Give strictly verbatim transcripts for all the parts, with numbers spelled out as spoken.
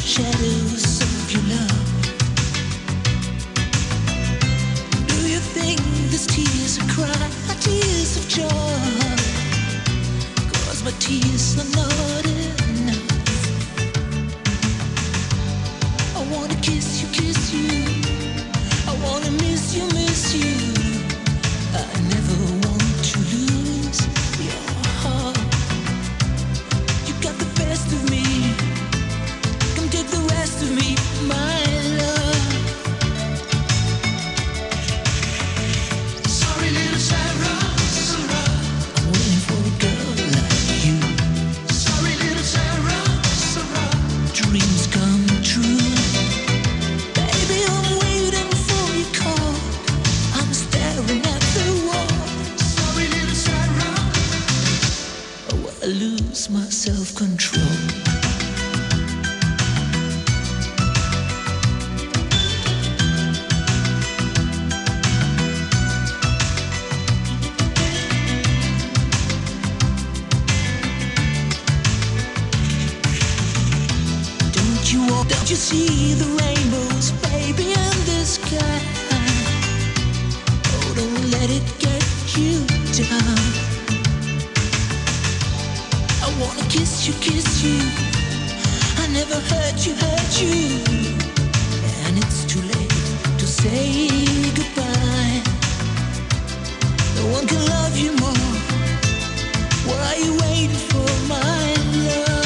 shadows of your love. Do you think these tears are cry, are tears of joy? Cause my tears are not enough. I wanna kiss you, kiss you. I wanna miss you, miss you. I never want to lose your heart. You got the best of me. Come take the rest of me, my love. Sorry, little Sarah, Sarah. I'm waiting for a girl like you. Sorry, little Sarah, Sarah. Dreams come true. Baby, I'm waiting for your call. I'm staring at the wall. Sorry, little Sarah. Oh, I lose my self-control. You walk, don't you see the rainbows, baby, in the sky? Oh, don't let it get you down. I wanna kiss you, kiss you. I never hurt you, hurt you. And it's too late to say goodbye. No one can love you more. What are you waiting for, my love?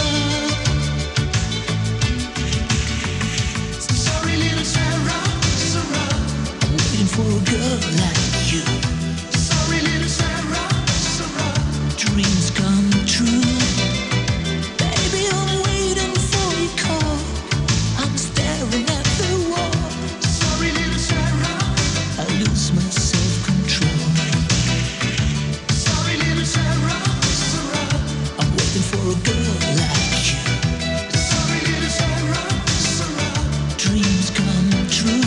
For a girl like you. Sorry, little Sarah, Sarah. Dreams come true. Baby, I'm waiting for your call. I'm staring at the wall. Sorry, little Sarah. I lose my self-control. Sorry, little Sarah, Sarah. I'm waiting for a girl like you. Sorry, little Sarah, Sarah. Dreams come true.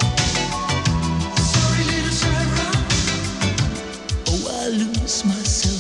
I lose myself.